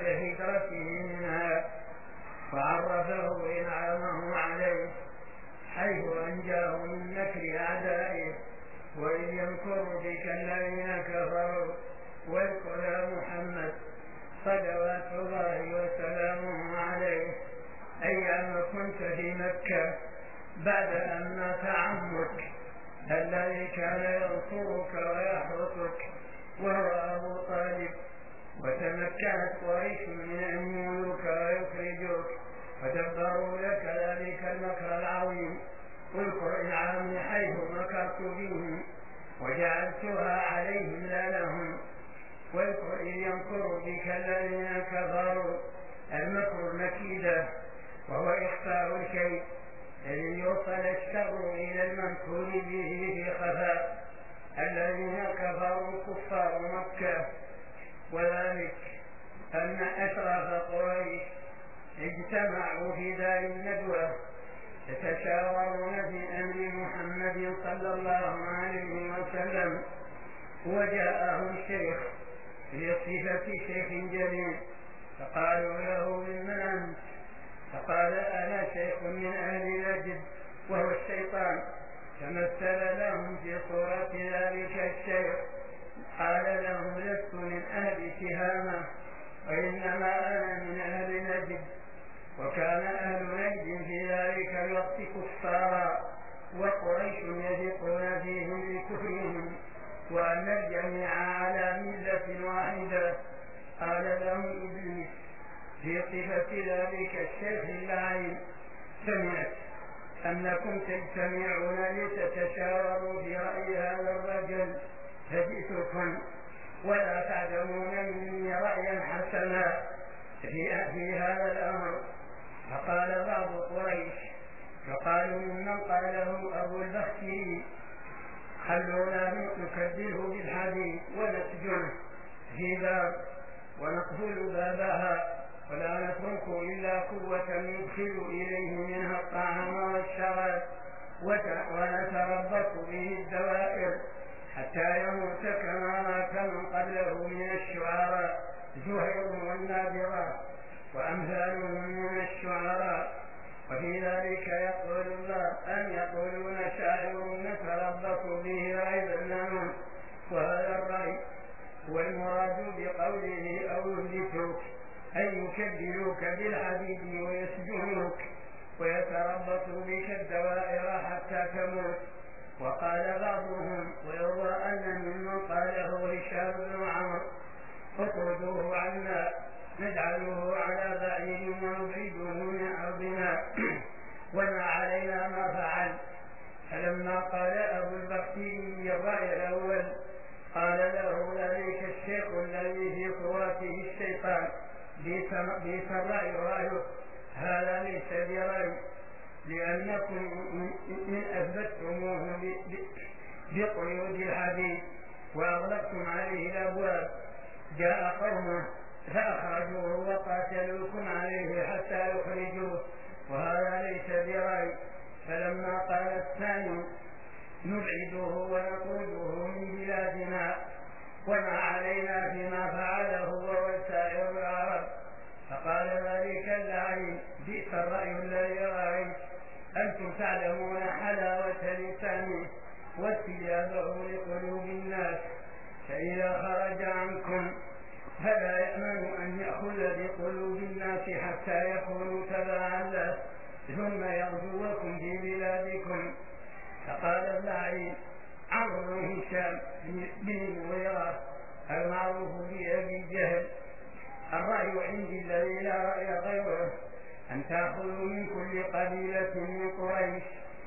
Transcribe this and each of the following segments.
بعد هجرته منها، وعرفه إنعامه عليه حيث أنجاه من مكر أعدائه. وإذ يمكر بك الذين كفروا واذكر يا محمد صلوات الله وسلامه عليه أيام كنت في مكة بعد أن مات عمك الذي كان ينصرك ويحرسك وهو أبو طالب، وتمكنت قريش من أن يملك ويخرجوك ودبروا لك ذلك المكر العظيم. اذكر إنعامي حيث مكرت بهم وجعلتها عليهم لا لهم. واذكر إذ يمكر بك الذين كفروا. المكر مكيدة وهو إخفاء الشيء الذي يوصل الشر إلى الممكور به في خفاء. الذين كفروا كفار مكة، وذلك أن أشراف قريش اجتمعوا في دار الندوة يتشاورون في أمر محمد صلى الله عليه وسلم، وجاءهم شيخ بصفة شيخ جليل فقالوا له ممن أنت؟ فقال أنا شيخ من أهل نجد وهو الشيطان، فمثل لهم في صورة ذلك الشيخ قال لهم لست من أهل تهامة وإنما أنا من أهل نجد. وكان أهل نجد في ذلك الوقت كفارا وقريش يثقون فيهم بكفرهم وأن الجميع على ملة واحدة. قال لهم إبليس في صفة ذلك الشيخ اللعين سمعت أنكم تجتمعون لتتشاوروا في رأي هذا الرجل فجئتكم ولا تعلمون مني رأيا حسنا في هذا الأمر. فقال بعض قريش فقالوا ممن قاله أبو البختري خلونا نكذبه بالحديث ونسجنه في باب ونقفل بابها ولا نترك إلا قوة ندخل إليه منها الطعام والشراب ونتربص به الدوائر حتى يموت كما مات من قبله من الشعراء زهير والنابغة وأمثالهم من الشعراء. وفي ذلك يقول الله أن يقولون شاعر نتربص به ريب المنون. وهذا الرأي والمراد بقوله أو يهلكوك أن يكذلوك بالحديد ويسجنوك ويتربصوا بك الدوائر حتى تموت. وقال بعضهم ويروى أن ممن قاله هشام بن عمرو اطردوه عنا نجعله على بعير ونبعده من أرضنا وما علينا ما فعل. فلما قال أبو البختري الرأي الأول قال له ذلك الشيخ الذي في صورته الشيطان بئس الرأي رأيه، هذا ليس برأي لأنكم إن أثبتتموه بقيود الحديث وأغلقتم عليه الأبواب جاء قومه فأخرجوه وقاتلوكم عليه حتى يخرجوه، وهذا ليس برأي. فلما قال الثاني نبعده ونطرده من بلادنا وما علينا فيما فعله وسائر العرب، فقال ذلك اللعين بئس الرأي الذي رأيت. أنتم تعلمون حلاوة لسانه واستجابه لقلوب الناس، فإذا خرج عنكم فلا يأمن أن يأخذ بقلوب الناس حتى يكونوا تبعا له ثم يغزوكم في بلادكم. فقال اللعين عمرو بن هشام بن المغيرة المعروف بأبي جهل الرأي عندي الذي لا رأي غيره أن تأخذوا من كل قبيلة من قريش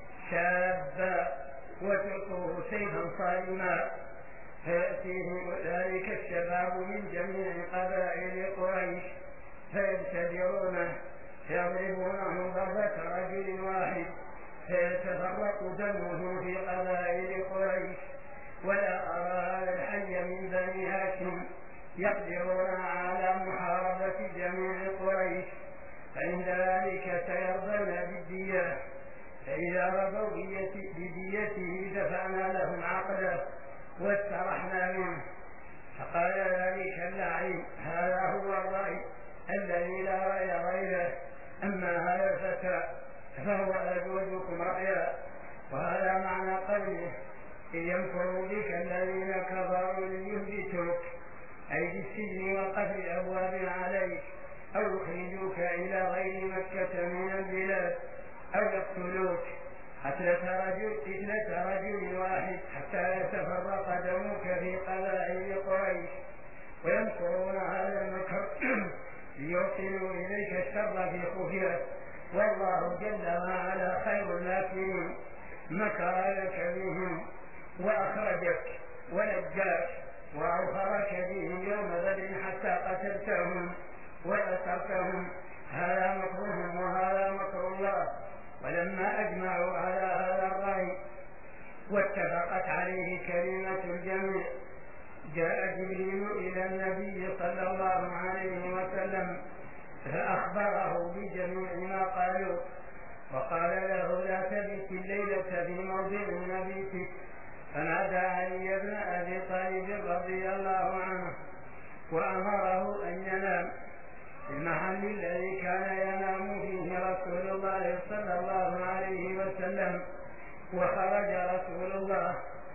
شابا وتعطوه سيفا صارما فيأتيه ذلك الشباب من جميع قبائل قريش فيبتدرونه فيضربونه ضربة رجل واحد فيتفرق دمه في قبائل قريش. ولا أرى هذا الحي من بني هاشم يقدرون على محاربة جميع قريش، فعند ذلك سيرضون بالدية، فإذا رضوا بديته دفعنا لهم عقله واسترحنا منه. فقال ذلك اللعين هذا هو الرأي الذي لا رأي غيره. أما هذا الفتى فهو أجودكم رأيا. وهذا معنى قوله إن يمكروا بك الذين كفروا ليثبتوك، أي بالسجن وقتل أبواب عليك، أو يخرجوك إلى غير مكة من البلاد، أو يقتلوك قتلة رجل واحد حتى يتفرق دمك في قبائل قريش. ويمكرون هذا المكر ليوصلوا إليك الشر في خفية، والله جل وعلا خير الماكرين. مكر لك بهم وأخرجك ونجاك وأظهرك بهم يوم بدر حتى قتلتهم وأسرتهم. هذا مكرهم وهذا مكر الله. ولما أجمعوا على هذا الرأي واتفقت عليه كلمة الجميع، جاء جبريل إلى النبي صلى الله عليه وسلم فأخبره بجميع ما قالوا، وقال له لا تبت الليلة في موضع مبيتك. فنادى علي بن أبي طالب رضي الله عنه وأمره أن ينام في المحل الذي كان ينام فيه رسول الله صلى الله عليه وسلم. وخرج رسول الله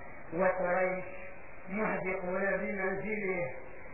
وقريش محدقون بمنزله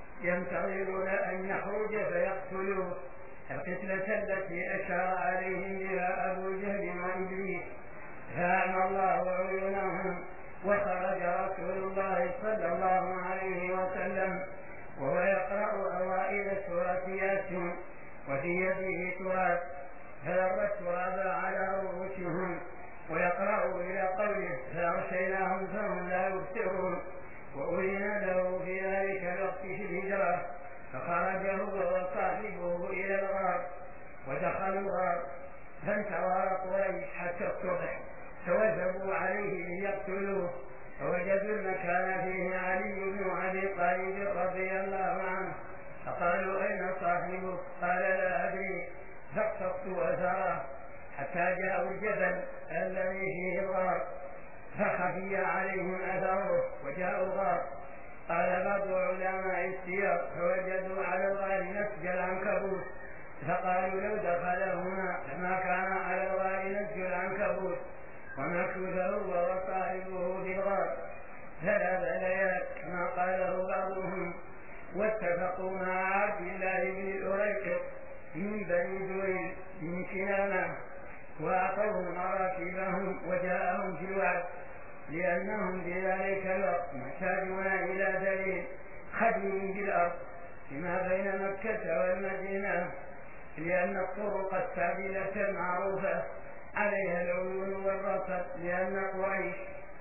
ينتظرون أن يخرج فيقتلوه، القتلة التي أشار عليهم بها أبو جهل وإبليس. فأعمى الله عيونهم. وخرج رسول الله صلى الله عليه وسلم وهو يقرأ أوائل سورة ياسين وفي يده تراب، فذر التراب على رؤوسهم، ويقرأ إلى قوله فأغشيناهم فهم لا يبصرون. وأذن له في ذلك الوقت في الهجرة، فخرج هو وصاحبه إلى الغار ودخلوا الغار، فانتظر قريش حتى الصبح فوثبوا عليه ليقتلوه، فوجدوا المكان فيه علي بن أبي طالب رضي الله عنه، فقالوا أين صاحبك؟ قال لا أدري، فاقتصت أثره حتى جاءوا الجبل الذي فيه الغار فخفي عليهم أثره وجاءوا الغار. قال بعض علماء السير فوجدوا على الغار نسج العنكبوت، فقالوا لو دخل هنا لما كان على الغار نسج العنكبوت. ومكث هو وصاحبه في الغار 3 ليال كما قاله بعضهم. واتفقوا مع عبد الله بن الأريقط من بني دويل من كنانة، وأعطوهم مراكبهم وجاءهم في الوعد، لأنهم في ذلك الوقت محتاجون إلى دليل خديم بالأرض فيما بين مكة والمدينة، لأن الطرق السابلة المعروفة عليها العيون والرصد، لأن قريش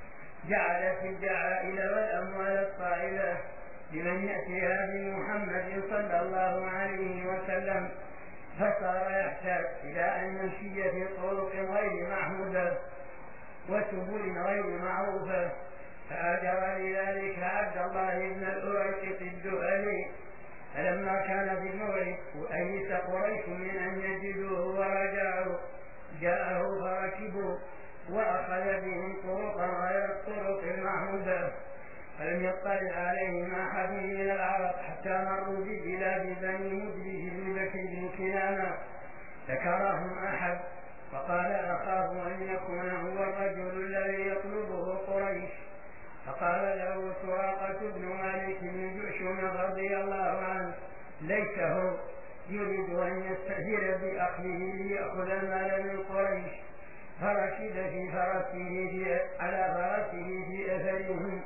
جعلت الدعائل والأموال الطائلة لمن يأتيها بمحمد صلى الله عليه وسلم، فصار يحتاج إلى أن يمشي في طرق غير معهودة وسبل غير معروفة. فأجر لذلك عبد الله بن الأريقط الدؤلي، فلما كان في الموعد وأيس قريش من أن يجدوه ورجعوا جاءه فركبوا وأخذ بهم طرقا غير الطرق المعهودة، فلم يطلع عليهم أحد من العرب حتى مروا ببلاد بني مدلج بن بكر بن كنانة، ذكرهم أحد فقال أخاف أن يكون هو الرجل الذي يطلبه قريش. فقال له سراقة بن مالك بن جعشم رضي الله عنه ليس هو، يريد أن يستهزئ بأخذه ليأخذ المال من قريش. فركب في فرسه على فرسه في أثرهم.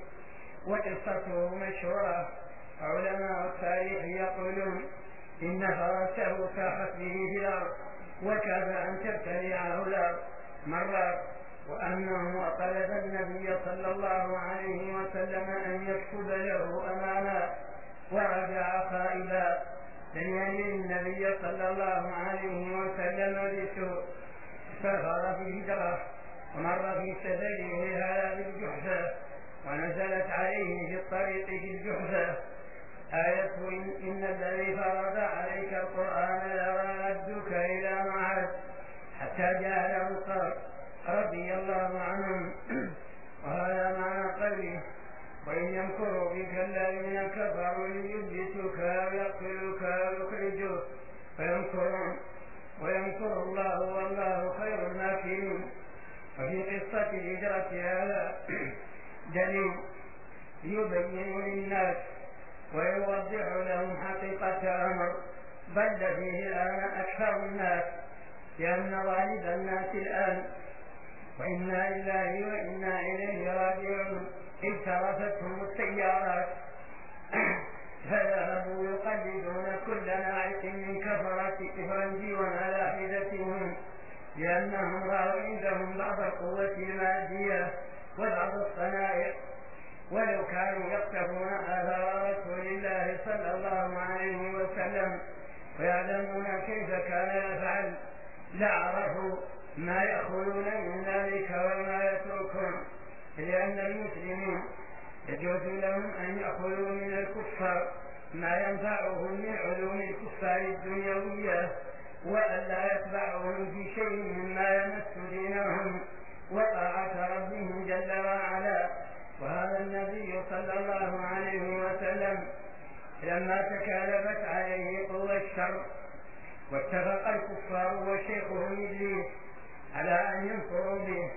وقصته مشهورة، علماء التاريخ يقولون إن فرسه ساخت به في الأرض وكاد أن تبتلعه الأرض مرات، وأنه طلب النبي صلى الله عليه وسلم أن يكتب له أمانا ورجع خائبا، لم ينل النبي صلى الله عليه وسلم بسوء، سافر في الهجرة ومر في سفره هذا بالجحفة، ونزلت عليه في الطريق في الجحفة آية إن الذي فرض عليك القرآن لرادك إلى معاد، حتى جاء له قال رضي الله عنهم. وهذا معنى قوله وإن يمكروا بك الذين كفروا ليثبتوك أو يقتلوك أو يخرجوك، فيمكرون ويمكر الله والله خير الماكرين. وفي قصة الهجرة هذا دليل يبين للناس ويوضح لهم حقيقة الأمر بل فيه الآن أكثر الناس، لأن غالب الناس الآن وإنا لله وإنا إليه راجعون اجترفتهم السيارات فذهبوا يقلدون كل ناعق من كفرة إفرنجي على حدتهم، لأنهم رأوا عندهم بعض القوة المادية وبعض الصنائع، ولو كانوا يقتفون آثار رسول الله صلى الله عليه وسلم ويعلمون كيف كان يفعل لعرفوا ما يأخذون من ذلك وما يتركون، لأن المسلمين يجوز لهم أن يأخذوا من الكفار ما ينفعهم من علوم الكفار الدنيوية وألا يتبعهم في شيء مما يمس دينهم وطاعة ربهم جل وعلا. وهذا النبي صلى الله عليه وسلم لما تكالبت عليه قوى الشر واتفق الكفار وشيخهم إبليس على أن ينصروا به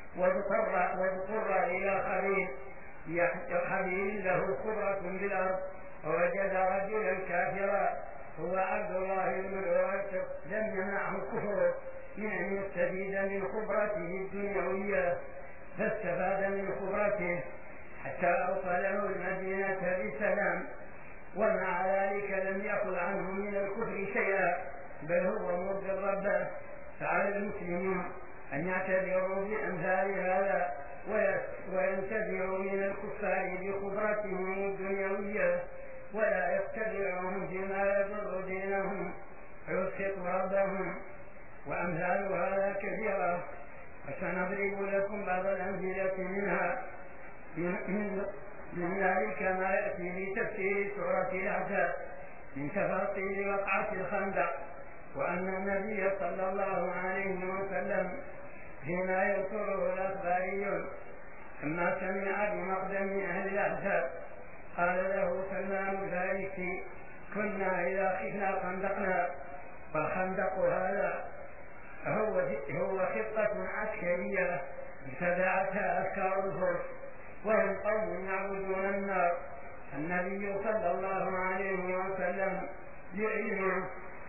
واضطر إلى خبير له خبرة بالأرض، ووجد رجلا كافرا هو عبد الله بن الواسط لم يمنعه كفره من أن يستفيد من خبرته الدنيوية، فاستفاد من خبرته حتى أوصله المدينة بسلام، ومع ذلك لم يأخذ عنه من الكفر شيئا بل هو مرضي ربه. فعلى المسلمين أن يعتبروا بأمثال هذا وينتفعوا من الكفار بخبرتهم الدنيوية ولا يتبعهم فيما يضر دينهم ويسخط ربهم. وأمثال هذا كثيرة، وسنضرب لكم بعض الأمثلة منها. من ذلك ما يأتي في تفسير سورة الأحزاب من تفاصيل وقعة الخندق، وأن النبي صلى الله عليه وسلم فيما يذكره الأخباريون لما سمع بمقدم أهل الأحزاب قال له سلمان الفارسي كنا إذا خفنا خندقنا. والخندق هذا هو خطة عسكرية ابتدعتها أفكار الفرس وهم قوم يعبدون النار. النبي صلى الله عليه وسلم بعلمه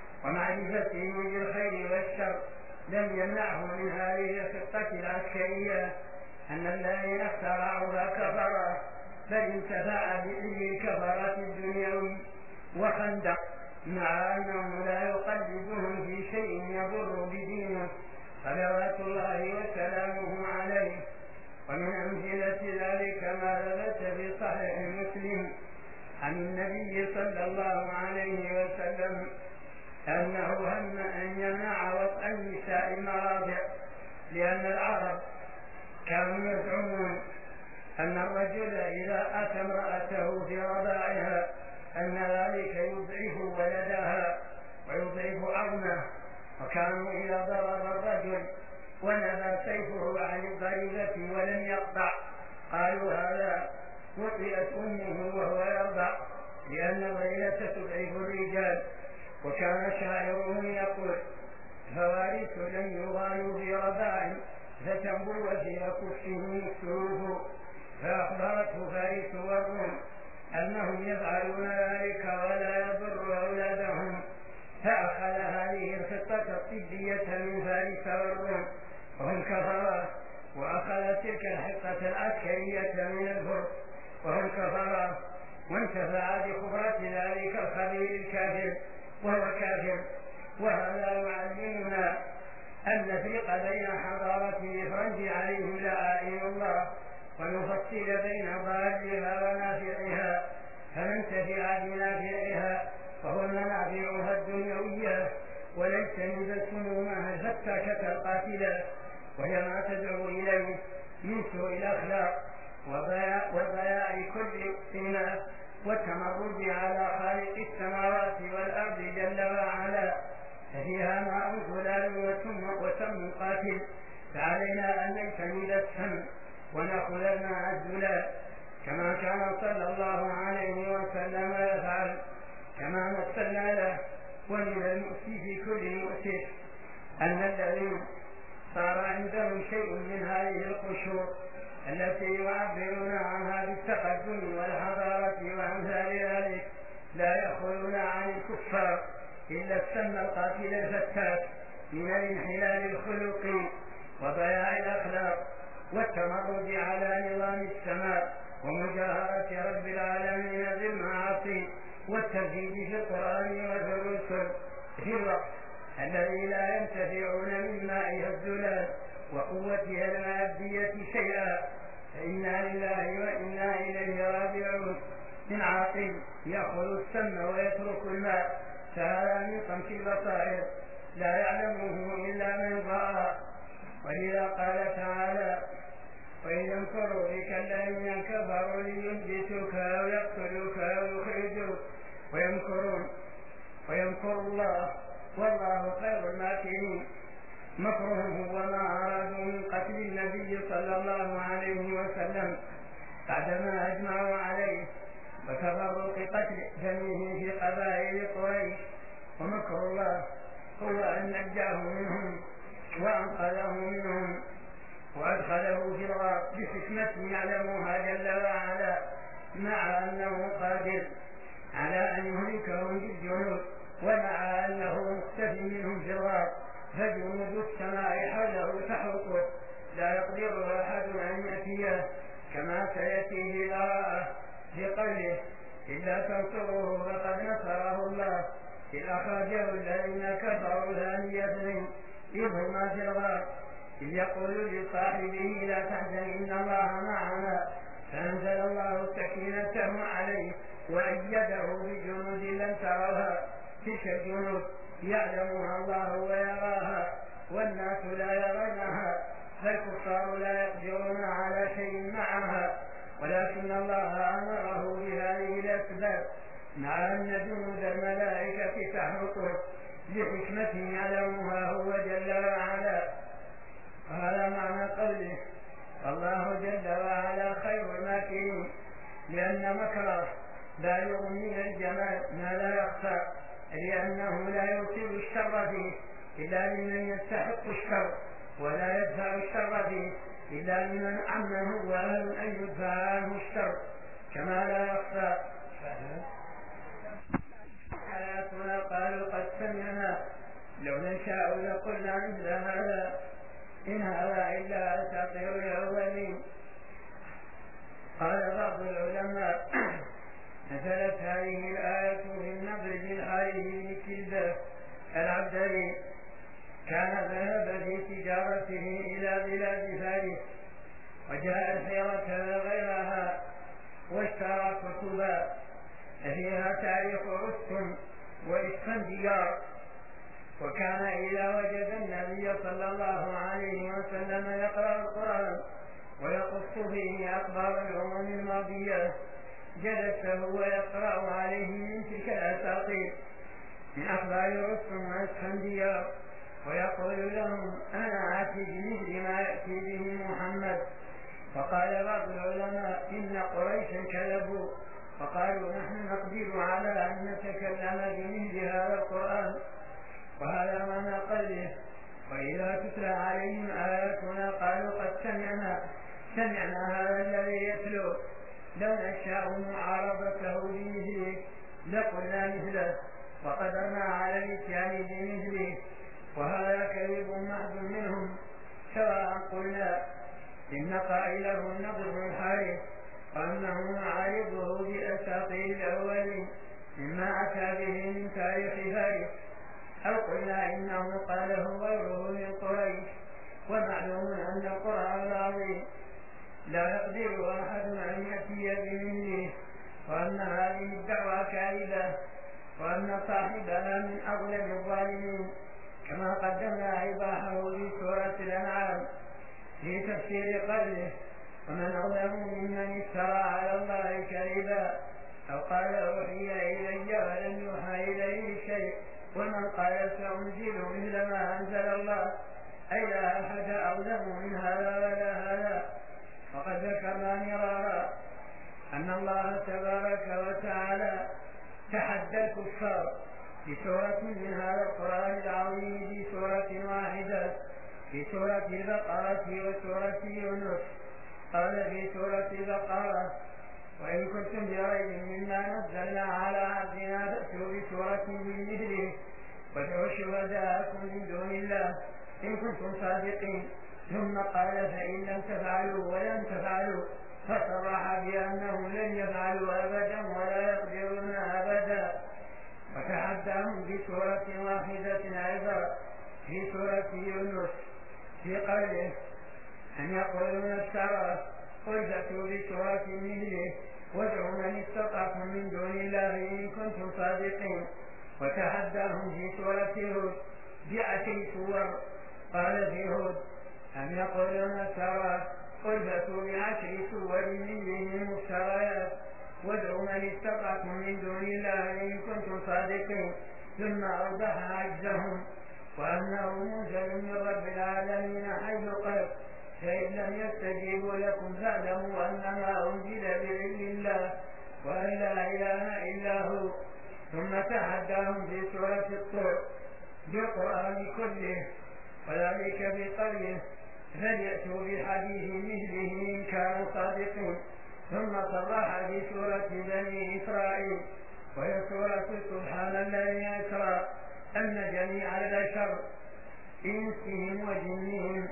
ومعرفته بالخير والشر لم يمنعه من هذه الخطة العسكرية أن الذين اخترعوها كفروا، بل انتفع بعلم الكفرة الدنيوي وخندق مع أنه لا يقلدهم في شيء يضر بدينه صلوات الله وسلامه عليه. ومن أمثلة ذلك ما ثبت في صحيح مسلم عن النبي صلى الله عليه وسلم أنه هم أن يمنع وطأ النساء المراضع، لأن العرب كانوا يزعمون أن الرجل إذا أتى امرأته في رضاعها أن ذلك يضعف ولدها ويضعف عظمه، وكانوا إذا ضرب الرجل ونبى سيفه عن الضريبة ولم يقطع قالوا هذا وطئت أمه وهو يرضع، لأن الضريبة تضعف الرجال. وكان شاعرهم يقول فوارث لم يغالوا في رضاع فتنبو في كفهم السيوف، فأخبرته فارس والروم أنهم يفعلون ذلك ولا يضر أولادهم، فأخذ هذه الخطة الطبية من فارس والروم وهم كفرة، وأخذ تلك الخطة العسكرية من الفرس وهم كفرة، وانتفع بخبرة ذلك الخبير الكافر وهو كافر. وهذا يعلمنا أن نفرق بين حضارة الإفرنج عليهم لعائن الله ونفصل بين ضارها ونافعها، فمن تفع بنافعها وهو منافعها الدنيوية وليس سمومها الفتاكة القاتلة، وهي ما تدعو إليه من سوء الأخلاق وضياع كل قيمة والتمرد على خالق السماوات والأرض جل وعلا، ففيها ماء زلال وسم قاتل، فعلينا أن نجتنب السم ونأخذ الماء الزلال كما كان صلى الله عليه وسلم يفعل، كما مثلنا له ومن المؤسف في كل مؤسف أن الذين صار عندهم شيء من هذه القشور التي يعبرون عنها بالتقدم والحضارة وأمثال ذلك لا يأخذون عن الكفار إلا السم القاتل الفتاك من الانحلال الخلقي وضياع الأخلاق والتمرد على نظام السماء ومجاهرة رب العالمين بالمعاصي والترديد في القرآن وفي الرسل في الوقت الذي لا ينتفعون من مائها الزلال وقوتها المادية شيئا فإنا لله وإنا إليه راجعون. من عاقل يأخذ السم ويترك الماء فهذا من طمس البصائر لا يعلمه إلا من ضاع. ولذا قال تعالى وإن يمكروا بك الذين كفروا ليثبتوك أو يقتلوك أو يخرجوك ويمكر الله والله خير الماكرين. مكرهم وما أرادوا من قتل النبي صلى الله عليه وسلم بعدما أجمعوا عليه وتفرق قتل دمه في قبائل قريش. ومكر الله هو أن نجاه منهم وأنقذه منهم وأدخله في الغار بحكمة يعلمها جل وعلا مع أنه قادر على أن يهلكهم بالجنود ومع أنه مختفي منهم في الغار فجنود السماء حوله تحرقه لا يقدر أحد أن يأتيه كما سيأتي في الآية في قوله إلا تنصروه فقد نصره الله إذ أخرجه الذين كفروا ثاني اثنين إذ هما في الغار إذ يقول لصاحبه لا تحزن إن الله معنا فأنزل الله سكينته عليه وأيده بجنود لم تروها تلك الجنود يعلمها الله ويراها والناس لا يرونها فالكفار لا يقدرون على شيء معها ولكن الله أمره بهذه الأسباب مع أن جنود الملائكة تحرقه لحكمة يعلمها هو جل وعلا. وهذا معنى قوله والله جل وعلا خير الماكرين لأن مكره بالغ من الجمال ما لا يخفى لأنه لا يوصل الشر فيه إلا لمن يستحق الشر ولا يدفع الشر فيه إلا لمن عمه هو أهل أن يدفع عنه الشر كما لا يخفى. حياتنا قالوا قد سمعنا لو نشاء لقلنا مثل هذا إن هذا إلا أساطير الأولين. قال بعض العلماء نزلت هذه الآية في النضر بالحارث كلبة العبدري كان ذهب في تجارته إلى بلاد فارس وجاء الحيرة وغيرها واشترى كتبا فيها تاريخ رستم وإسفنديار وكان إذا وجد النبي صلى الله عليه وسلم يقرأ القرآن ويقص فيه أخبار الأمم الماضية جلس هو يقرأ عليه من تلك الأساطير من أخبار رستم وإسفنديار ويقول لهم أنا آتي بمثل ما يأتي به محمد. فقال بعض العلماء إن قريشا كذبوا فقالوا نحن نقدر على أن نتكلم بمثل هذا القرآن. وهذا معنى قوله وإذا تتلى عليهم آياتنا قالوا قد سمعنا هذا الذي يتلو لو نشاء معارضته بمثله لقلنا مثله وقدرنا على الاتيان بمثله. وهذا كذب محض منهم سواء قلنا إن قائله النضر بن الحارث وأنه معارضه بأساطير الأولين مما أتى به من تاريخ فارس أو قلنا إنه قاله غيره من قريش. ومعلوم أن القرآن العظيم لا يقدر أحد أن يأتي بمثله وأن هذه الدعوة كاذبة وأن صاحبها من أظلم الظالمين كما قدمنا إيضاحه في سورة الأنعام في تفسير قوله ومن أظلم ممن افترى على الله كذبا أو قال أوحي إلي ولم يوحى إليه شيء ومن قال سأنزل مثل ما أنزل الله أي لا أحد أظلم من هذا ولا هذا. وقد ذكرنا مرارا أن الله تبارك وتعالى تحدى الكفار بسورة من هذا القرآن العظيم في سورة واحدة في سورة البقرة وسورة يونس. قال في سورة البقرة: وإن كنتم بريب مما نزلنا على عبدنا فأتوا بسورة من مثله وادعوا شهداءكم من دون الله إن كنتم صادقين. ثم قال: فإن لم تفعلوا ولم تفعلوا، فصرح بأنهم لن يفعلوا أبدا ولا يقدرون أبدا. وتحداهم بسورة واحدة أيضا في سورة يونس في قوله: أن يقولون افترى، قل فأتوا بسورة مثله وادعوا من استطعتم من دون الله إن كنتم صادقين. وتحداهم في سورة هود ب10 سور. قال في هود: أن يقولون افترى، قل فأتوا ب10 سور مثله مفتريات وادعوا من استطعتم من دون الله إن كنتم صادقين. ثم أوضح عجزهم وأنه منزل من رب العالمين حيث قال: فإن لم يستجيبوا لكم فاعلموا أنما أنزل بعلم الله وأن لا إله إلا هو. ثم تحداهم في سورة الطور بالقرآن كله، وذلك بقوله: فليأتوا بحديث مثله إن كانوا صادقين. ثم صرح في سورة بني إسرائيل وهي سورة سبحان الذي أسرى أن جميع البشر إنسهم وجنهم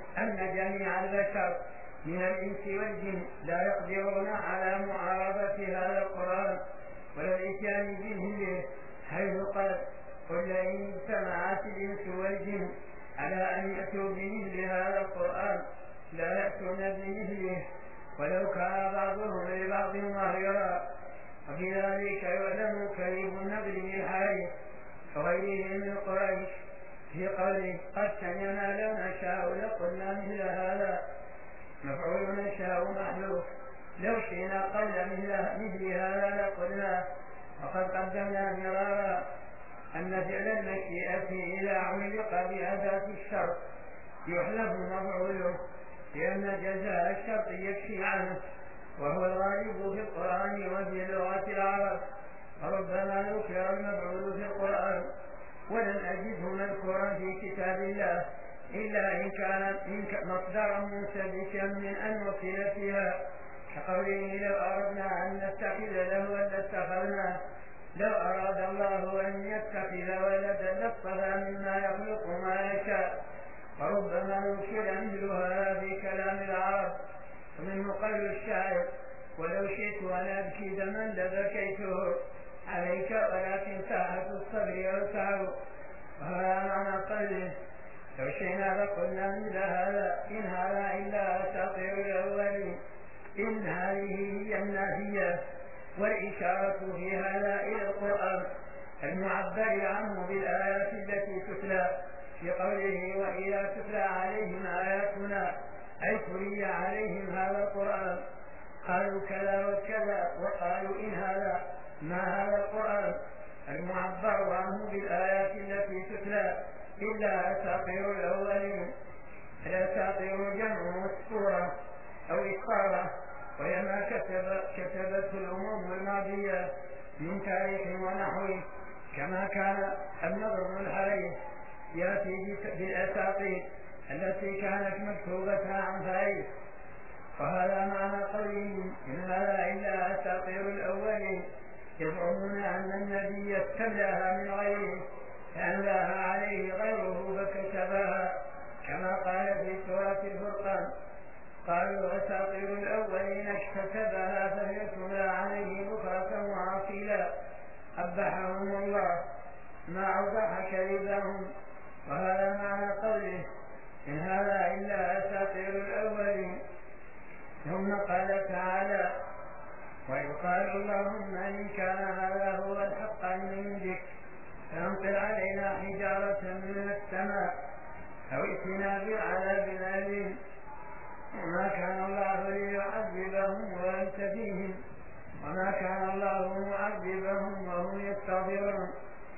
من الإنس والجن لا يقدرون على معارضة هذا القرآن ولا الإتيان به، حيث قال: قل لئن اجتمعت الإنس والجن على أن يأتوا بمثل هذا القرآن لا يأتون بمثله ولو كان بعضهم لبعض ظاهرا. وفي ذلك يعلم كريم النبل بن الحارث وغيره من قريش في قوله: قد سمعنا لو نشاء لقلنا مثل هذا. مفعول نشاء محذوف، لو شئنا قول مثل هذا لقلنا. وقد قدمنا مرارا أن فعل المشيئة إذا علق بأداة الشرط يحذف مفعوله، لأن جزاء الشرط يكفي عنه، وهو الغالب في القرآن وفي لغة العرب. وربما ذكر المفعول في القرآن ولم أجده مذكورا في كتاب الله إلا إن كان مصدرا مستبشا من أن وكل فيها، كقوله: لو أردنا أن نتخذ لهوا لاتخذناه. لو أراد الله أن يتخذ ولدا لاصطفى مما يخلق ما يشاء. وربما ذكر مثل هذا في كلام العرب، ومنه قول الشاعر: ولو شئت أن أبكي دما لبكيته عليك ولكن ساعة الصبر أوسع. وهذا معنى قوله: لو شئنا لقلنا مثل هذا إن هذا إلا أساطير الأولين. إن هذه هي النافية، والإشارة في هذا إلى القرآن المعبر عنه بالآيات التي تتلى في قوله: وإذا تتلى عليهم آياتنا أي تلي عليهم هذا القرآن قالوا كذا وكذا، وقالوا إن هذا ما هذا القرآن المعبر عنه بالآيات التي تتلى إلا أساطير الأولين. الأساطير جمع مسطورة أو إسطارة، وهي ما كتبته الأمم الماضية من تاريخ ونحوه، كما كان النضر بن الحارث يأتي بالأساطير التي كانت مكتوبة عن فارس. وهذا معنى قولهم: إن هذا إلا أساطير الأولين. يزعمون أن النبي استملاها من غيره فأنزلها عليه غيره فكتبها، كما قال في سورة الفرقان: قالوا أساطير الأولين اكتتبها فهي تملى عليه بكرة وأصيلا قبحهم الله ما أوضح كذبهم. وهذا معنى قوله: إن هذا إلا أساطير الأولين. ثم قال تعالى: وإذ قال اللهم إن كان هذا هو الحق من عندك فأمطر علينا حجارة من السماء أو ائتنا بعذاب أليم. وما كان الله ليعذبهم وأنت فيهم وما كان الله معذبهم وهم يستغفرون.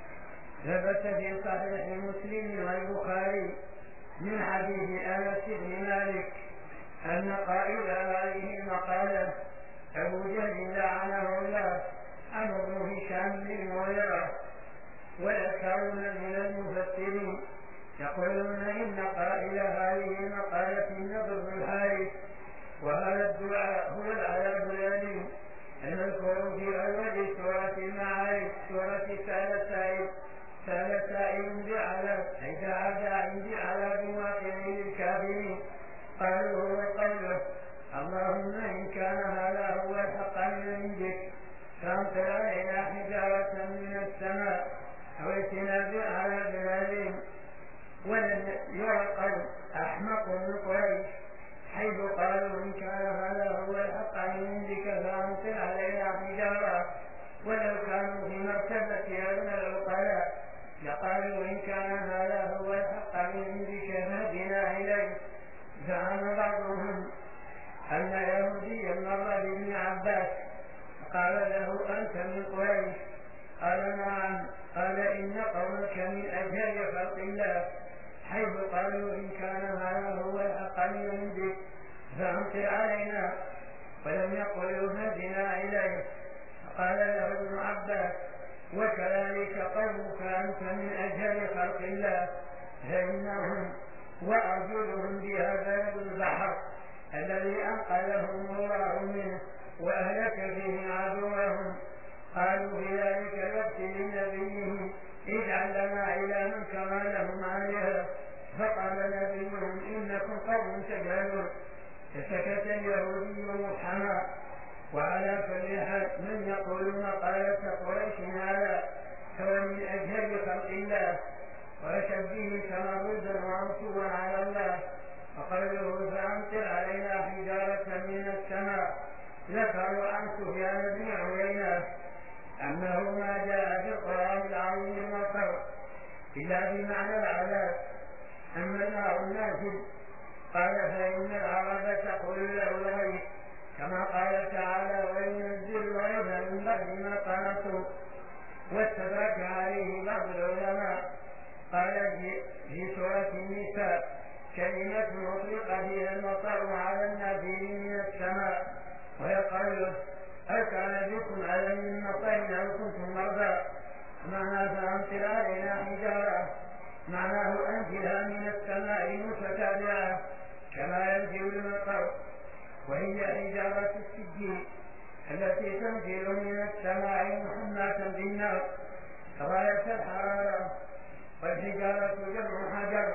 ثبت في صحيح مسلم والبخاري من حديث أنس بن مالك أن قائل هذه المقالة أبو جهل لعنه الله عمرو بن هشام بن المغيرة، والأكثرون من المفسرين يقولون إن قائل هذه المقالة النضر بن الحارث، وهذا الدعاء هو العذاب الأليم المذكور في أول سورة المعارج، سورة سأل سائل بعذاب، أي دعا داع بعذاب واقع للكافرين. قالوا هو قوله اللهم إن كان هذا هو الحق من عندك فأمطر علينا حجارة من السماء أو ائتنا بعذاب أليم. ولم يعقل أحمق من قريش حيث قالوا إن كان هذا هو الحق من عندك فأمطر علينا حجارة، ولو كانوا في مرتبة أدنى العقلاء لقالوا إن كان هذا هو الحق من عندك فاهدنا إليه. زعم بعضهم أن يهوديا مر بابن عباس قال له أنت من قريش؟ قال نعم. قال إن قومك من أجل خلق الله حيث قالوا إن كان هذا هو الحق من عندك فأمطر علينا، ولم يقولوا فاهدنا إليه. قال له ابن عباس وكذلك قومك أنت من أجل خلق الله فإنهم وأرجلهم بها بلد البحر الذي أنقذهم الله منه وأهلك فيه عدوهم. قالوا بذلك يبكي لنبيهم اجعل لنا إلها كما لهم آلهة، فقال نبيهم إنكم قوم تجهلون. فسكت اليهودي مفحما. وعلى كل حال من يقول مقالة قريش هذا هو من أجل خلق الله ويشبه تمردا وعصوا على الله. وقوله فأمطر علينا حجارة من السماء ذكروا عن سفيان بن عيينة أنه ما جاء في القرآن العظيم المطر إلا بمعنى العذاب. أما الماء النازل قال فإن العرب تقول له الغيث كما قال تعالى وينزل الغيث من بعد ما قنطوا. واستدرك عليه بعض العلماء قال في سورة النساء كلمة مطلقة فيها المطر على النازل من السماء، ويقول هل كان بكم على من مطر أو كنتم مرضى. معنى فأمطر علينا حجارة معناه أنزلها من السماء متتابعة كما ينزل المطر، وهي حجارة السجين التي تنزل من السماء محماة بالنار غاية الحرارة. والحجارة جمع حجر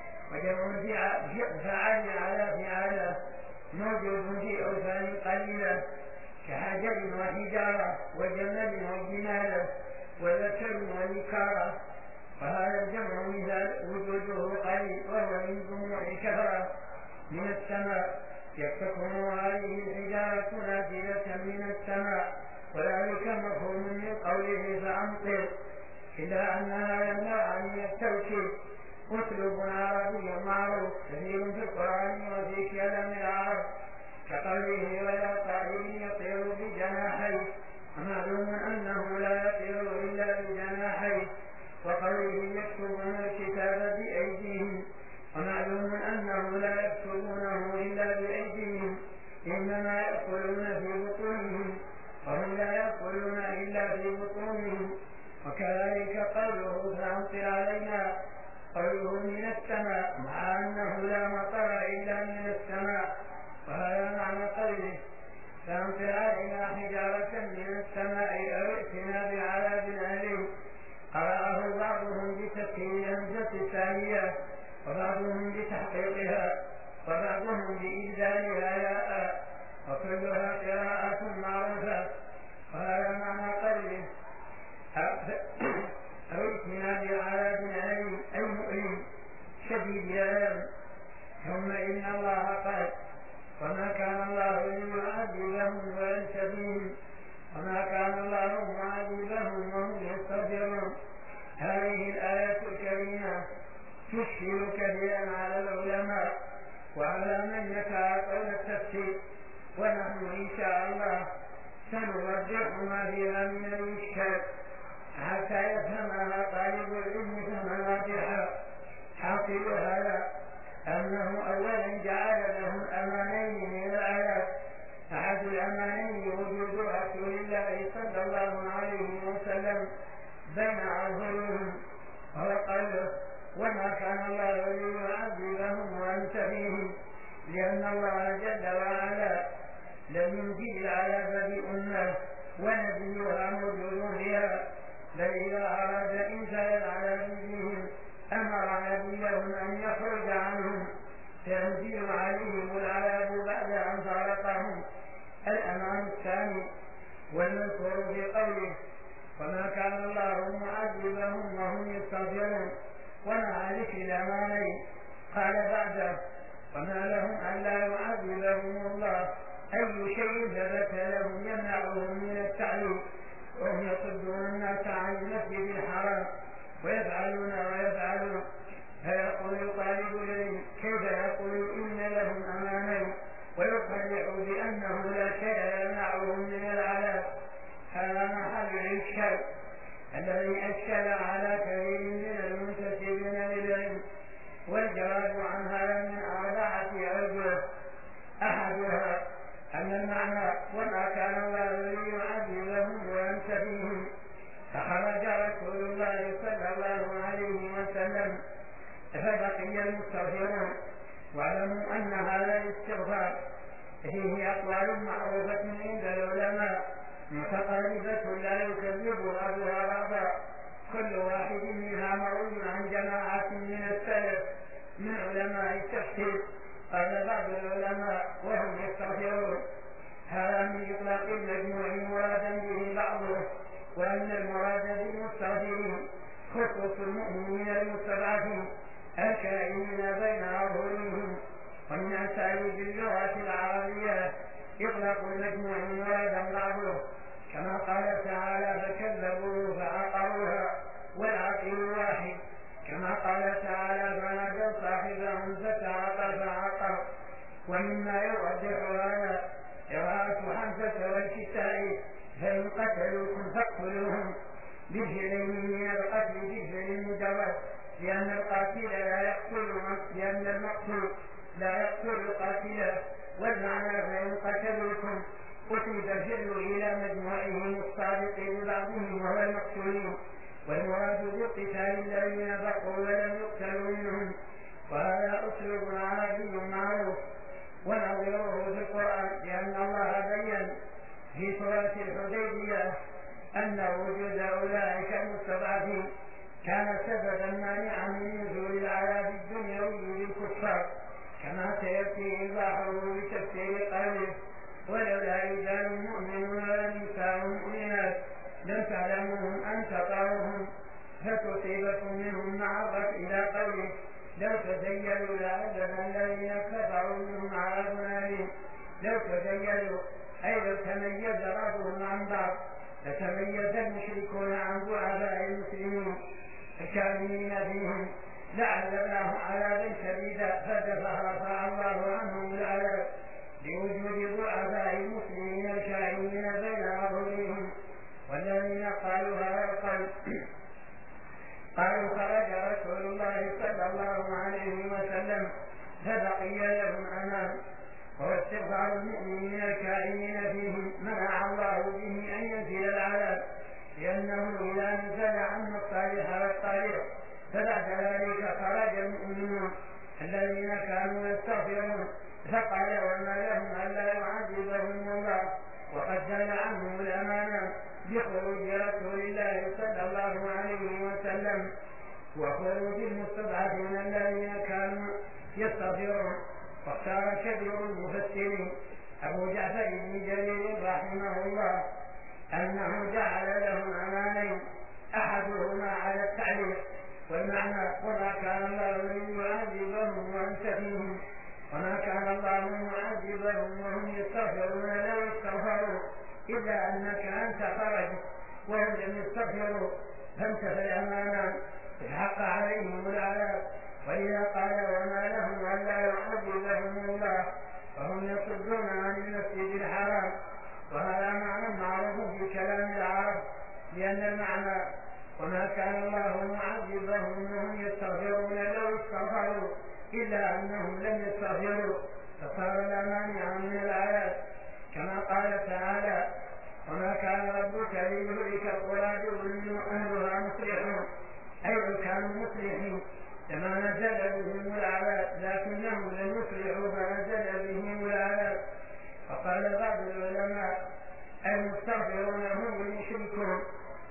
وجمع فعال على فعالة موجود في أوثان قليلة كحجر وحجارة وجمل وجمالة وذكر ونكارة. وهذا الجمع مثال وجوده قليل وهو من جموع كثرة من السماء يكتكم هذه الحجارة نازلة من السماء، وذلك مفهوم من قوله فأمطر إلا أنها يمنعني التوكيد. أسلوب عربي معروف كثير في القرآن وفي كلام العرب كقوله ولا طائر يطير بجناحيه، ومعلوم أنه لا يطير إلا بجناحيه. وقوله يكتبون الكتاب بأيديهم، ومعلوم أنه لا يكتبونه إلا بأيديهم إنما يأكلون في بطونهم وهم لا يأكلون إلا في بطونهم. وكذلك قوله فأمطر علينا قوله من السماء مع أنه لا مطر إلا من السماء، وهذا معنى قوله فأمطر علينا حجارة من السماء أو ائتنا بعذاب أليم. قرأه بعضهم بتسهيل الهمزة الثانية وبعضهم بتحقيقها وبعضهم بإبدالها ياء، وكلها قراءة معروفة. وهذا معنى قوله أو ائتنا بعذاب أليم أي مؤلم شديد الألم. ثم إن الله قال وما كان الله ليعذبهم وأنت فيهم وما كان الله معذبهم وهم يستغفرون. هذه الآية الكريمة تشكل كثيرا على العلماء وعلى من يتعاطون التفسير، ونحن إن شاء الله سنوضح ما فيها من الإشكال حتى يفهمها طالب العلم فهما واضحا. حاصل هذا أنه أولا جعل لهم أمانين من الآيات. أحد الأمانين وجود رسول الله صلى الله عليه وسلم بين أظهرهم. وهو قوله وما كان الله ليعذبهم وأنت فيهم، لأن الله جل وعلا لم ينزل العذاب بأمة ونبيها موجود بها، بل إذا أراد إنزال العذاب بهم أمر نبيهم أن يخرج عنهم فينزل عليهم العذاب بعد أن فارقهم. الأمان الثاني والمذكور في قوله وما كان الله معذبهم وهم يستغفرون ومع ذكر الأمانين قال بعده وما لهم ألا يعذبهم الله أي شيء ثبت لهم يمنعهم من التعليم وهم يصدون الناس عن المسجد الحرام ويفعلون فيقول طالب العلم كيف يقول إن لهم أمانين ويصرح بأنه لا شيء يمنعهم من العذاب؟ هذا محل الإشكال الذي أشكل على كثير من المنتسبين للعلم، والجواب عن هذا من 4 أوجه. أحدها أن المعنى وما كان الله ليعذبهم وأنت فيهم، فخرج رسول الله صلى الله عليه وسلم فبقي المستغفرون. واعلموا أن هذا الاستغفار فيه أقوال معروفة عند العلماء متقاربة لا يكذب بعضها بعضا، كل واحد منها مروي عن جماعة من السلف من علماء التفسير. قال بعض العلماء وهم يستغفرون هذا من إطلاق المجموع مرادا به بعضه، وأن المراد بالمستغفرين خصوص المؤمنين المستضعفين الكائنين بين أظهرهم. ومن أساليب اللغة العربية إطلاق المجموع مرادا بعضه، كما قال تعالى فكذبوه فعقروها والعقل واحد، كما قال تعالى فنادوا صاحبهم فتعاطى فعقر. ومما يوضح هذا قراءة حمزة والكسائي فإن قتلوكم فاقتلوهم بفعلين من القتل بفعل المجرد، لأن المقتول لا يقتل القاتل. والمعنى فإن قتلوكم قتل الفعل إلى مجموعهم الصادق لبعضهم وهو المقتولين، والمراد بالقتال الذين بقوا ولم يقتلوا منهم. وهذا أسلوب عربي معروف ونظيره في القرآن، لأن الله بين في سورة الحديبية أن وجود أولئك المستضعفين كان سببا مانعا من نزول العذاب الدنيوي للكفار، كما سيأتي إيضاحه بتفسير قوله ولولا رجال مؤمنون ونساء مؤمنات لم تعلموهم أن تطعوهم فتصيبكم منهم معرة إلى قوله لو تزيلوا لعذب الذين كفروا منهم عذاب أليم. لو تزيلوا أي لو تميز بعضهم عن بعض لتميز المشركون عن ضعفاء المسلمين الكاملين فيهم لعذبناهم عذابا شديدا فرفع الله عنهم العذاب لوجود ضعفاء المسلمين الكائنين بين أظهرهم. والذين قالوا هذا القول قالوا خرج رسول الله صلى الله عليه وسلم فبقي لهم أمان، وهو استغفار المؤمنين الكائنين فيهم منع الله به أن ينزل العذاب، لأنه إذا نزل عنه الصالح والطالح فبعد ذلك خرج المؤمنون الذين كانوا يستغفرون فقال وما لهم ألا يعذبهم الله، وقد زال عنهم الأمانة بخروج رسول الله صلى الله عليه وسلم وخروج المستضعفين الذين كانوا يستغفرون. واختار كبير المفسرين أبو جعفر بن جرير رحمه الله أنه جعل لهم أمانين أحدهما على التعليق، والمعنى وما كان الله ليعذبهم وأنت فيهم، وما كان الله معذبهم وهم يستغفرون لو استغفروا إلا أنك أنت خرجت وهم لم يستغفروا فانتفى الأمانان فحق عليهم العذاب. وإذا قال وما لهم ألا يعذبهم الله فهم يصدون عن المسجد الحرام، وهذا معنى معروف في كلام العرب، لأن المعنى وما كان الله معذبهم وهم يستغفرون لو استغفروا إلا أنهم لم يستغفروا فصار لا مانع من العذاب، كما قال تعالى وما كان ربك ليهلك القرى بظلم أهلها مصلحون، أي كانوا مصلحين كما نزل بهم العذاب، لكنهم لم يصلحوا فنزل بهم العذاب. وقال بعض العلماء المستغفرون هم المشركون،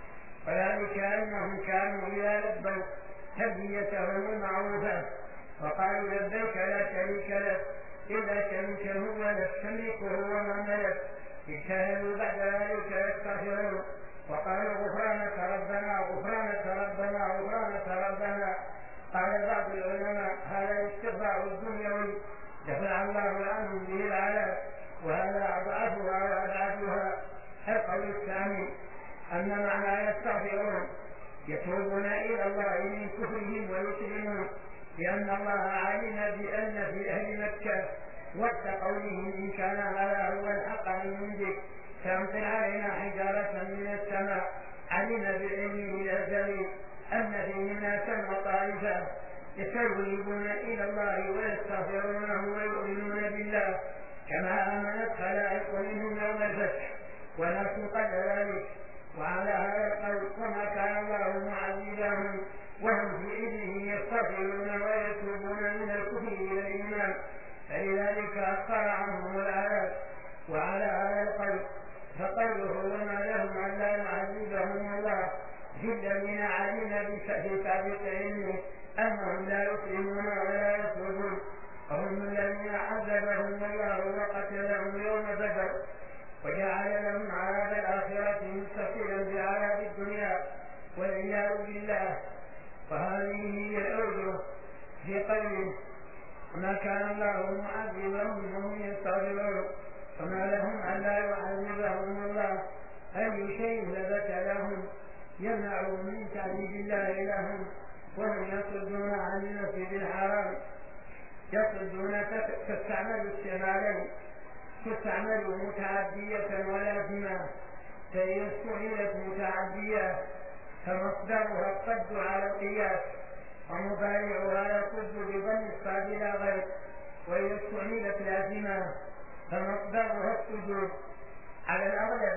وذلك أنهم كانوا إذا لبوا تلبيتهم المعروفة وقالوا لبيك لا شريك لك إلا شريكا هو لك تملكه وما ملك، اجتهدوا بعد ذلك يستغفرون وقالوا غفرانك ربنا غفرانك ربنا غفرانك ربنا. قال بعض العلماء هذا الاستغفار الدنيوي دفع الله عنهم به العذاب، وهذا أضعفها وأبعدها. القول الثاني أن معنى يستغفرون يتوبون إلى الله من كفرهم ويسلمون، لأن الله علم بأن في أهل مكة وقت قولهم إن كان هذا هو الحق من عندك فأمطر علينا حجارة من السماء، علم بعلمه الأزلي أن فيهم ناسا وطائفة يتوبون إلى الله ويستغفرونه ويؤمنون بالله كما آمنت خلائق منهم يوم الفتح وناس قبل ذلك. وعلى هذا القول وما كان الله معذبهم وهم في إذنه يستغفرون ويتوبون من الكفر إلى الإيمان، فلذلك أخر عنهم العذاب. وعلى هذا القول فقوله وما لهم أن لا يعذبهم الله في الذين علم في سابق علمه أنهم لا يسلمون ولا يتوبون، وهم الذين عذبهم الله وقتلهم يوم بدر وجعل لهم عذاب الآخرة متصلا بعذاب الدنيا والعياذ بالله. وهذه هي الأوجه في قوله وما كان الله معذبهم وهم يستغفرون، وما لهم ألا يعذبهم الله. أي شيء ثبت لهم يمنع من تعذيب الله لهم وهم يصدون عن المسجد الحرام، يصدون تستعمل استعمالين، تستعمل متعدية ولازمة، فإن استعملت متعدية فمصدرها الصد على القياس ومضارعها يصد بضم الصاد لا غير، وإذا استعملت لازمة فمصدرها السجود على الأغلب،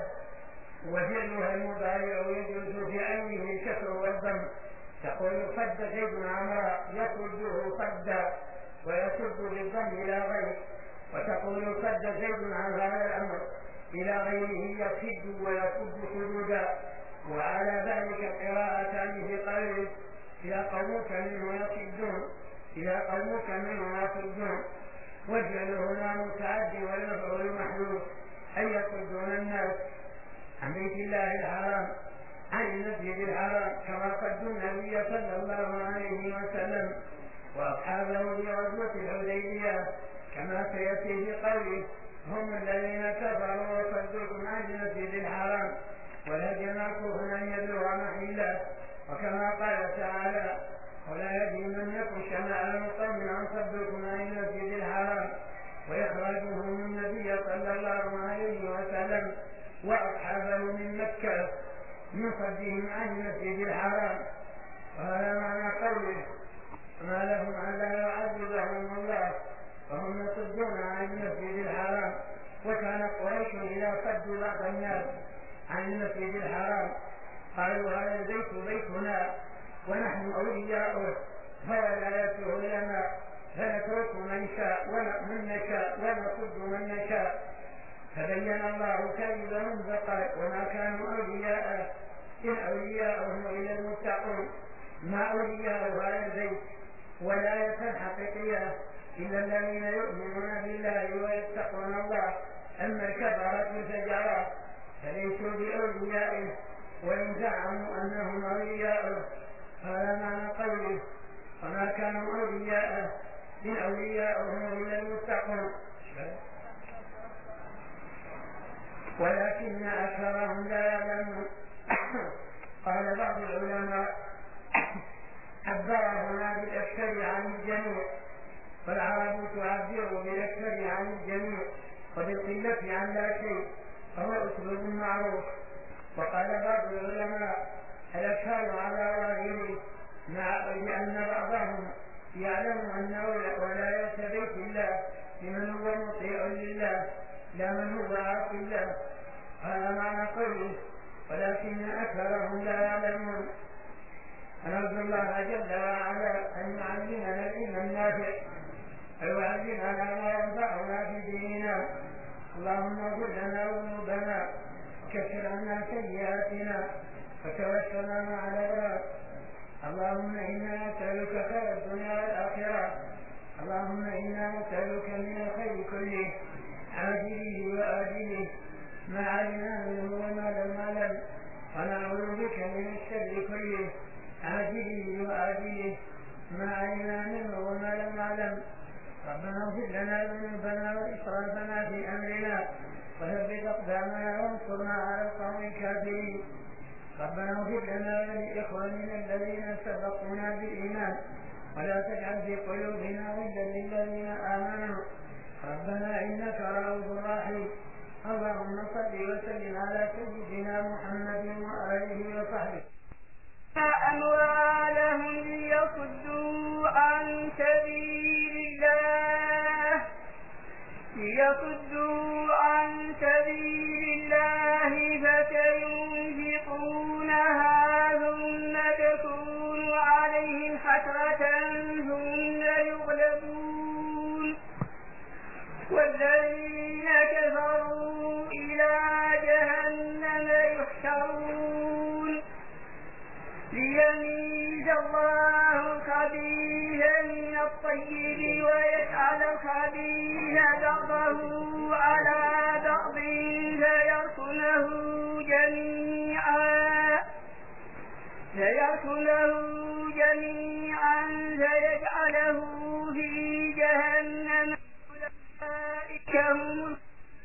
وفعلها المضارع يجوز في عينه الكسر والضم. تقول صد زيد عمرا يصده صدا ويصد بالضم إلى غير، وتقول صد زيد عن هذا الأمر إلى غيره يصد ويصد سجودا. وعلى ذلك قراءتان في قوله إذا قومك منه يصدون إذا قومك منه يصدون، والفعل هنا متعدي والمفعول محذوف، أي يصدون الناس عن بيت الله الحرام عن المسجد الحرام كما صدوا النبي صلى الله عليه وسلم وأصحابه في غزوة الحديبية كما سيأتي في قوله هم الذين كفروا وصدوكم عن المسجد الحرام ولجمعكم أن يبلغ محله، وكما قال تعالى ولا يجرمنكم شنآن قوم أن صدوكم عن المسجد الحرام وإخراجهم النبي صلى الله عليه وسلم وأصحابه من مكة من صدهم عن المسجد الحرام. وهذا معنى قوله ما لهم أن لا يعذبهم الله وهم يصدون عن المسجد الحرام. وكان قريش إذا صدوا بعض الناس عن المسجد الحرام قالوا هذا البيت بيتنا ونحن أولياؤه فولايته لنا فنترك من نشاء ونصد من نشاء. فبين الله كذبهم فقال وما كانوا أولياء إن أولياؤهم إلا المتقون، ما أولياء هذا البيت ولاية حقيقية إلا الذين يؤمنون بالله ويتقون الله، أما الكفرة الفجرة فليسوا بأوليائه وإن زعموا أنهم أولياؤه. هذا معنى قوله وما كانوا أولياء إن أولياؤهم إلا المتقون ولكن أكثرهم لا يعلمون. قال بعض العلماء عبر هنا بالأكثر عن الجميع، والعرب تعبر بالأكثر عن الجميع وبالقلة عن لا شيء، فهو أسلوب معروف. وقال بعض العلماء الأكثر على ظاهره لأن بعضهم يعلم أن ولاية بيت الله لمن هو مطيع لله لا من هو عاصي الله. هذا معنى قوله ولكن أكثرهم لا يعلمون. ونرجو الله جل وعلا أن يعلمنا العلم النافع ويعلمنا ما ينفعنا في ديننا. اللهم اغفر لنا ذنوبنا وكفر عنا سيئاتنا وتوفنا مع الأبرار. اللهم إنا نسألك خير الدنيا والآخرة. اللهم إنا نسألك من الخير كله عاجله وآجله ما علمنا منه وما لم نعلم، ونعوذ بك من الشر كله عاجله وآجله ما علمنا منه وما لم نعلم. ربنا اغفر لنا ذنوبنا وإسرافنا في أمرنا وثبت أقدامنا وانصرنا على القوم الكافرين. ربنا اغفر لنا ولإخواننا الذين سبقونا بالإيمان ولا تجعل في قلوبنا غلا للذين آمنوا ربنا إنك رؤوف رحيم. اللهم صل وسلم على سيدنا محمد وآله وصحبه. أموالهم ليصدوا عن سبيل الله فسينفقونها ثم تكون عليهم حسرة ثم يغلبون والذين كفروا إلى جهنم يحشرون ليميز الله الخبيث من الطيب ويجعل الخبيث بعضه على بعض فيركنه جميعا فيجعله في جهنم. أولئك هم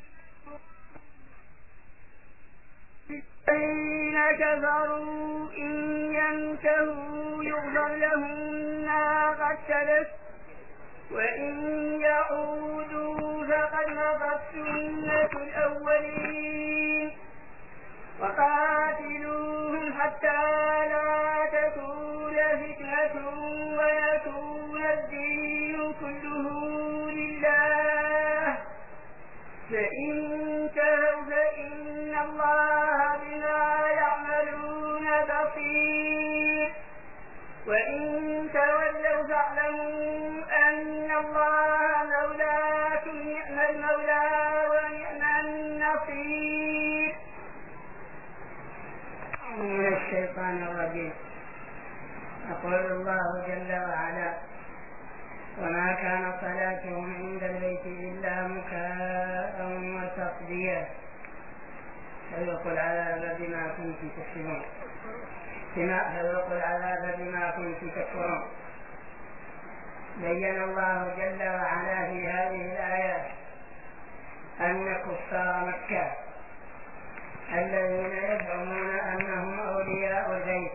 الذين كفروا إن ينتهوا يغفر لهم ما قد سلف وإن يعودوا فقد مضت سنة الأولين. وقاتلوهم حتى لا تكون فتنة ويكون الدين كله لله فإن انتهوا فإن الله بما يعملون بصير وإن تولوا فاعلموا أن الله مولاكم نعم المولى ونعم النصير. من الشيطان الرجيم. يقول الله جل وعلا وما كان صلاتهم عند البيت إلا مكاء وتصديا فذوقوا العذاب بما كنتم تكفرون. بين الله جل وعلا في هذه الآيات أن كفار مكة الذين يزعمون أنهم أولياء البيت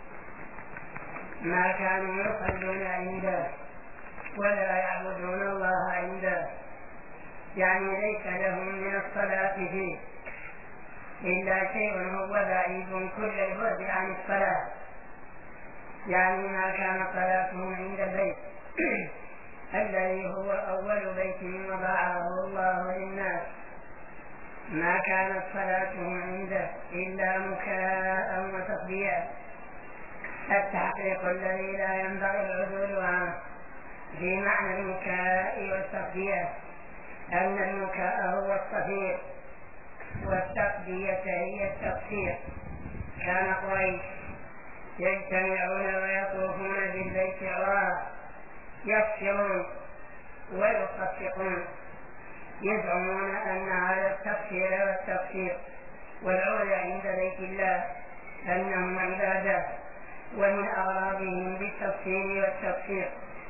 ما كانوا يصلون عنده ولا يعبدون الله عنده، يعني ليس لهم من الصلاة فيه إلا شيء هو بعيد كل البعد عن الصلاة، يعني ما كان صلاتهم عند البيت الذي هو أول بيت وضعه الله للناس، ما كانت صلاتهم عنده إلا مكاء وتصديا. التحقيق الذي لا ينبغي العدول عنه في معنى المكاء والتصدية أن المكاء هو الصفير والتصدية هي التقصير. كان قريش يجتمعون ويطوفون بالبيت عراه يقصرون ويصفقون، يزعمون أن هذا التقصير والتقصير والعود عند بيت الله أنهم عبادة، ومن أغراضهم بالتقصير والتقصير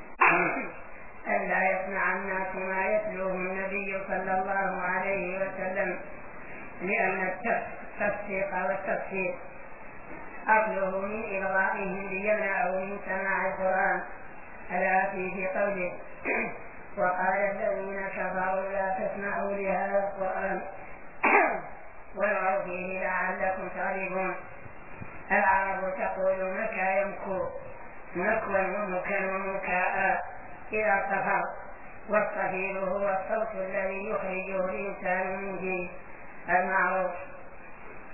ألا يسمع الناس ما يتلوه النبي صلى الله عليه وسلم، لأن التصفيق والتقصير أصله من إلغائهم ليمنعوا من سماع القرآن الآتي في قوله وقال الذين كفروا لا تسمعوا لهذا القرآن والغوا فيه لعلكم تغلبون. العرب تقول مكى يمكو مكوا ومكا ومكاء إذا صفر، والصفير هو الصوت الذي يخرجه الإنسان من فيه المعروف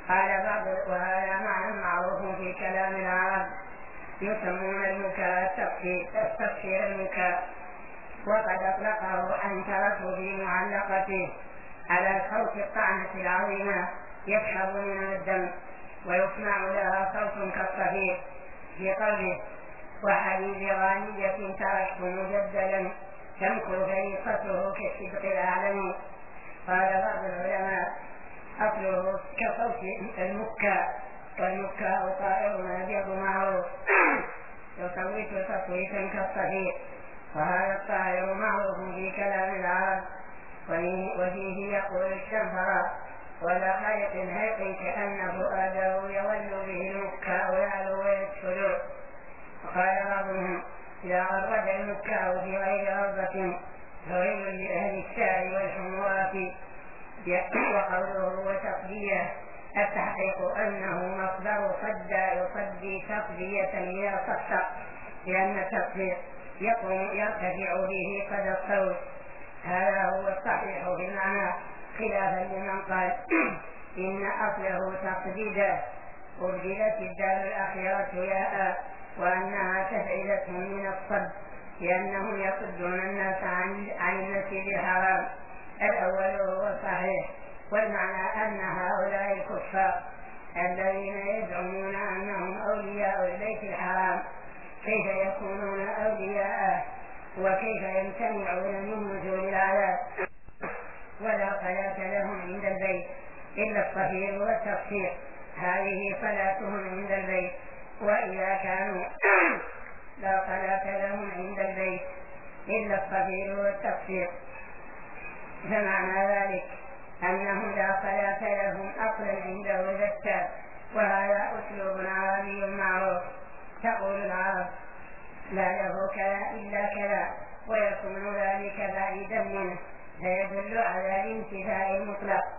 قال بعض وهذا معنى معروف في كلام العرب يسمون المكاء التفسير المكاء، وقد أطلقه عن ترتب معلقته على صوت الطعنة العظيمة يسحب من الدم ويسمع لها صوت كالصفير في قلبه، وحديد غانية تركت مجدلا تمكر فريقته كالشدق الأعلم. قال بعض العلماء أصله كصوت المكاء، والمكاء طائر أبيض معروف يصوت تصويتا كالصفير، وهذا الطائر معروف في كلام العرب. وفيه يقول الشنفر ولا خلق الهيق كأن فؤاده يول به المكاء يعلو ويسفل. وقال بعضهم إذا غرد المكاء في غير غربة فويل لأهل الشعر والحمرات. وقوله وتصدية التحقيق أنه مصدر صدى يصدي تصدية من الصدق، لأن التصديق يرتفع به صدى الصوت. هذا هو الصحيح في المعنى، خلافا لمن قال إن أصله تصديدا أبدلت الدال الأخيرة ياء وأنها تفعيلة من الصد، لأنهم يصدون الناس عن المسجد الحرام. الأول هو الصحيح، والمعنى أن هؤلاء الكفار الذين يزعمون أنهم أولياء البيت الحرام كيف يكونون أولياءه وكيف يمتنعون من نزول العذاب ولا صلاة لهم عند البيت إلا الصفير والتقصير، هذه صلاتهم عند البيت. وإذا كانوا لا صلاة لهم عند البيت إلا الصفير والتقصير فمعنى ذلك أنهم لا صلاة لهم أصلا عنده البتة. وهذا أسلوب عربي معروف، تقول العرب لا له كذا إلا كذا، ويكون ذلك بعيدا منه فيدل على الانتفاء المطلق.